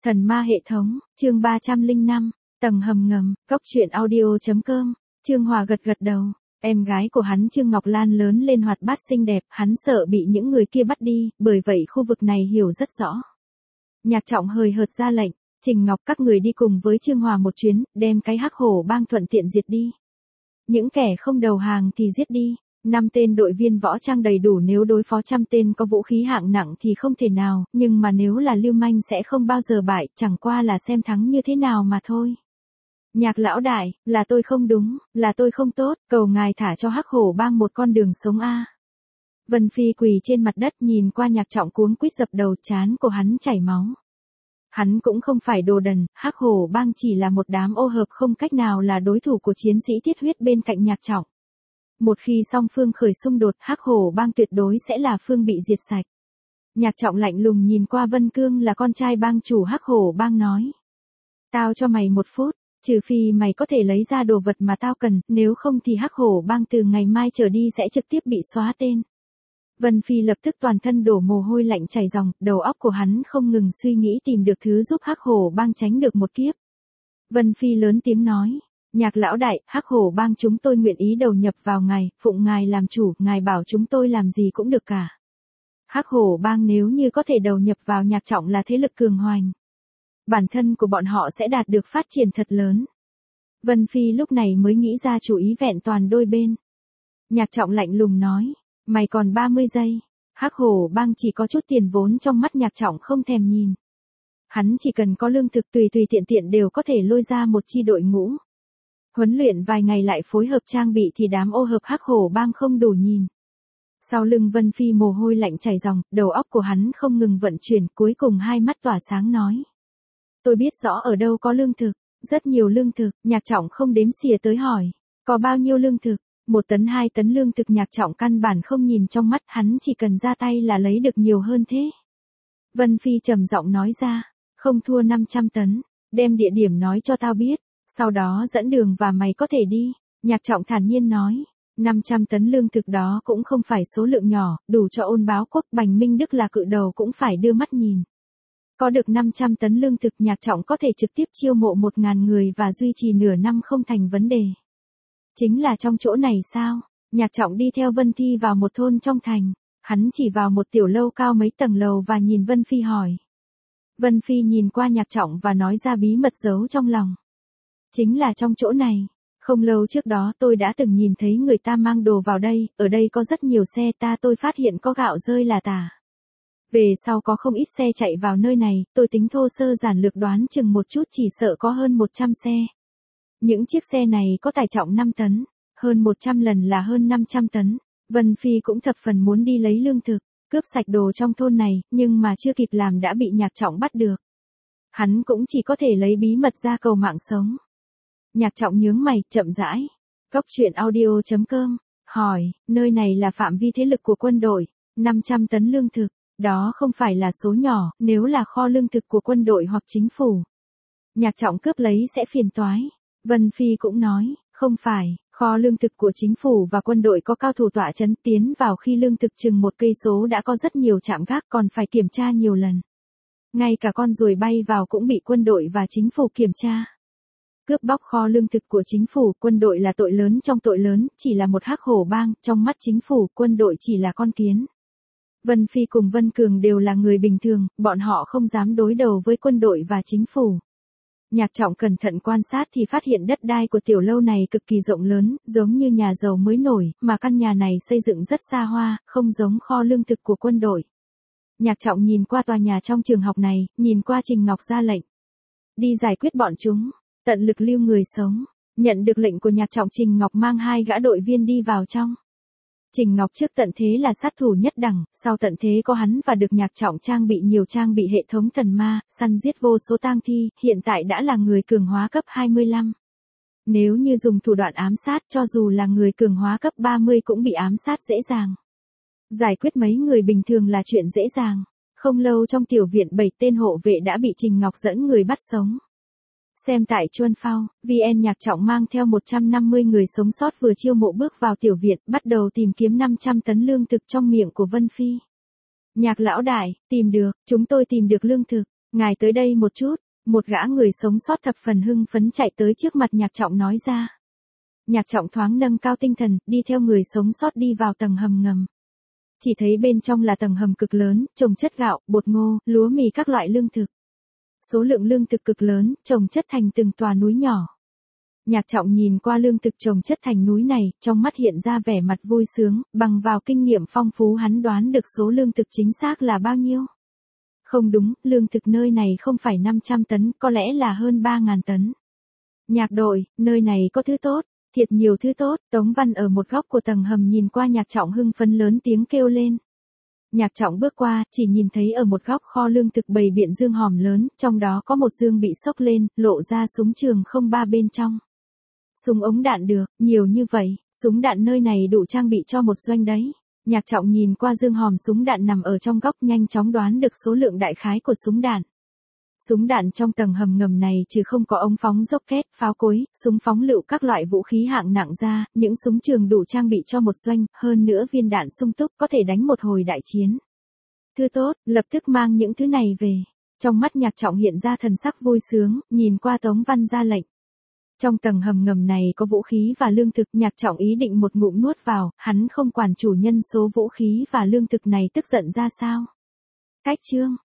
Thần ma hệ thống, chương 305, tầng hầm ngầm, cóc truyện audio.com, Trương Hòa gật gật đầu, em gái của hắn Trương Ngọc Lan lớn lên hoạt bát xinh đẹp, hắn sợ bị những người kia bắt đi, bởi vậy khu vực này hiểu rất rõ. Nhạc Trọng hời hợt ra lệnh, Trình Ngọc các người đi cùng với Trương Hòa một chuyến, đem cái Hắc Hổ bang thuận tiện diệt đi. Những kẻ không đầu hàng thì giết đi. 5 tên đội viên võ trang đầy đủ nếu đối phó 100 tên có vũ khí hạng nặng thì không thể nào, nhưng mà nếu là lưu manh sẽ không bao giờ bại, chẳng qua là xem thắng như thế nào mà thôi. Nhạc lão đại, là tôi không đúng, là tôi không tốt, cầu ngài thả cho Hắc Hổ bang một con đường sống a. Vân Phi quỳ trên mặt đất nhìn qua Nhạc Trọng cuống quýt dập đầu, trán của hắn chảy máu. Hắn cũng không phải đồ đần, Hắc Hổ bang chỉ là một đám ô hợp không cách nào là đối thủ của chiến sĩ thiết huyết bên cạnh Nhạc Trọng. Một khi song phương khởi xung đột, Hắc Hổ bang tuyệt đối sẽ là phương bị diệt sạch. Nhạc Trọng lạnh lùng nhìn qua Vân Cương là con trai bang chủ Hắc Hổ bang nói. Tao cho mày 1 phút, trừ phi mày có thể lấy ra đồ vật mà tao cần, nếu không thì Hắc Hổ bang từ ngày mai trở đi sẽ trực tiếp bị xóa tên. Vân Phi lập tức toàn thân đổ mồ hôi lạnh chảy ròng, đầu óc của hắn không ngừng suy nghĩ tìm được thứ giúp Hắc Hổ bang tránh được một kiếp. Vân Phi lớn tiếng nói. Nhạc lão đại, Hắc Hổ bang chúng tôi nguyện ý đầu nhập vào ngài, phụng ngài làm chủ, ngài bảo chúng tôi làm gì cũng được cả. Hắc Hổ bang nếu như có thể đầu nhập vào Nhạc Trọng là thế lực cường hoành. Bản thân của bọn họ sẽ đạt được phát triển thật lớn. Vân Phi lúc này mới nghĩ ra chủ ý vẹn toàn đôi bên. Nhạc Trọng lạnh lùng nói, mày còn 30 giây, Hắc Hổ bang chỉ có chút tiền vốn trong mắt Nhạc Trọng không thèm nhìn. Hắn chỉ cần có lương thực tùy tiện tiện đều có thể lôi ra một chi đội ngũ. Huấn luyện vài ngày lại phối hợp trang bị thì đám ô hợp Hắc Hổ bang không đủ nhìn. Sau lưng Vân Phi mồ hôi lạnh chảy ròng, đầu óc của hắn không ngừng vận chuyển, cuối cùng hai mắt tỏa sáng nói. Tôi biết rõ ở đâu có lương thực, rất nhiều lương thực. Nhạc Trọng không đếm xỉa tới hỏi. Có bao nhiêu lương thực? 1 tấn 2 tấn lương thực. Nhạc Trọng căn bản không nhìn trong mắt, hắn chỉ cần ra tay là lấy được nhiều hơn thế. Vân Phi trầm giọng nói ra. Không thua 500 tấn, đem địa điểm nói cho tao biết. Sau đó dẫn đường và mày có thể đi. Nhạc Trọng thản nhiên nói. 500 tấn lương thực đó cũng không phải số lượng nhỏ, đủ cho Ôn Báo Quốc. Bành Minh Đức là cự đầu cũng phải đưa mắt nhìn. Có được 500 tấn lương thực, Nhạc Trọng có thể trực tiếp chiêu mộ 1000 người và duy trì nửa năm không thành vấn đề. Chính là trong chỗ này sao? Nhạc Trọng đi theo Vân Thi vào một thôn trong thành. Hắn chỉ vào một tiểu lâu cao mấy tầng lầu và nhìn Vân Phi hỏi. Vân Phi nhìn qua Nhạc Trọng và nói ra bí mật giấu trong lòng. Chính là trong chỗ này. Không lâu trước đó tôi đã từng nhìn thấy người ta mang đồ vào đây, ở đây có rất nhiều xe tôi phát hiện có gạo rơi là tả. Về sau có không ít xe chạy vào nơi này, tôi tính thô sơ giản lược đoán chừng một chút chỉ sợ có hơn 100 xe. Những chiếc xe này có tải trọng 5 tấn, hơn 100 lần là hơn 500 tấn. Vân Phi cũng thập phần muốn đi lấy lương thực, cướp sạch đồ trong thôn này, nhưng mà chưa kịp làm đã bị Nhạc Trọng bắt được. Hắn cũng chỉ có thể lấy bí mật ra cầu mạng sống. Nhạc Trọng nhướng mày, chậm rãi. Cóc truyện audio.com, hỏi, nơi này là phạm vi thế lực của quân đội, 500 tấn lương thực, đó không phải là số nhỏ, nếu là kho lương thực của quân đội hoặc chính phủ. Nhạc Trọng cướp lấy sẽ phiền toái. Vân Phi cũng nói, không phải, kho lương thực của chính phủ và quân đội có cao thủ tọa trấn, tiến vào khi lương thực chừng 1 cây số đã có rất nhiều trạm gác còn phải kiểm tra nhiều lần. Ngay cả con ruồi bay vào cũng bị quân đội và chính phủ kiểm tra. Cướp bóc kho lương thực của chính phủ, quân đội là tội lớn trong tội lớn, chỉ là một Hắc Hổ bang, trong mắt chính phủ, quân đội chỉ là con kiến. Vân Phi cùng Vân Cường đều là người bình thường, bọn họ không dám đối đầu với quân đội và chính phủ. Nhạc Trọng cẩn thận quan sát thì phát hiện đất đai của tiểu lâu này cực kỳ rộng lớn, giống như nhà giàu mới nổi, mà căn nhà này xây dựng rất xa hoa, không giống kho lương thực của quân đội. Nhạc Trọng nhìn qua tòa nhà trong trường học này, nhìn qua Trình Ngọc ra lệnh. Đi giải quyết bọn chúng. Tận lực lưu người sống. Nhận được lệnh của Nhạc Trọng, Trình Ngọc mang 2 gã đội viên đi vào trong. Trình Ngọc trước tận thế là sát thủ nhất đẳng, sau tận thế có hắn và được Nhạc Trọng trang bị nhiều trang bị hệ thống thần ma, săn giết vô số tang thi, hiện tại đã là người cường hóa cấp 25. Nếu như dùng thủ đoạn ám sát cho dù là người cường hóa cấp 30 cũng bị ám sát dễ dàng. Giải quyết mấy người bình thường là chuyện dễ dàng. Không lâu trong tiểu viện 7 tên hộ vệ đã bị Trình Ngọc dẫn người bắt sống. Xem tại Chuân Phao, VN Nhạc Trọng mang theo 150 người sống sót vừa chiêu mộ bước vào tiểu viện, bắt đầu tìm kiếm 500 tấn lương thực trong miệng của Vân Phi. Nhạc lão đại, tìm được, chúng tôi tìm được lương thực. Ngài tới đây một chút, một gã người sống sót thập phần hưng phấn chạy tới trước mặt Nhạc Trọng nói ra. Nhạc Trọng thoáng nâng cao tinh thần, đi theo người sống sót đi vào tầng hầm ngầm. Chỉ thấy bên trong là tầng hầm cực lớn, trồng chất gạo, bột ngô, lúa mì các loại lương thực. Số lượng lương thực cực lớn, trồng chất thành từng tòa núi nhỏ. Nhạc Trọng nhìn qua lương thực trồng chất thành núi này, trong mắt hiện ra vẻ mặt vui sướng, bằng vào kinh nghiệm phong phú hắn đoán được số lương thực chính xác là bao nhiêu. Không đúng, lương thực nơi này không phải 500 tấn, có lẽ là hơn 3.000 tấn. Nhạc đội, nơi này có thứ tốt, thiệt nhiều thứ tốt, Tống Văn ở một góc của tầng hầm nhìn qua Nhạc Trọng hưng phấn lớn tiếng kêu lên. Nhạc Trọng bước qua, chỉ nhìn thấy ở một góc kho lương thực bày biện dương hòm lớn, trong đó có một dương bị xốc lên, lộ ra súng trường 03 bên trong. Súng ống đạn được, nhiều như vậy, súng đạn nơi này đủ trang bị cho một doanh đấy. Nhạc Trọng nhìn qua dương hòm súng đạn nằm ở trong góc nhanh chóng đoán được số lượng đại khái của súng đạn. Súng đạn trong tầng hầm ngầm này trừ không có ống phóng rocket, pháo cối, súng phóng lựu các loại vũ khí hạng nặng ra, những súng trường đủ trang bị cho một doanh, hơn nữa viên đạn sung túc có thể đánh một hồi đại chiến. Thứ tốt, lập tức mang những thứ này về. Trong mắt Nhạc Trọng hiện ra thần sắc vui sướng, nhìn qua Tống Văn ra lệnh. Trong tầng hầm ngầm này có vũ khí và lương thực, Nhạc Trọng ý định một ngụm nuốt vào, hắn không quản chủ nhân số vũ khí và lương thực này tức giận ra sao. Cách chương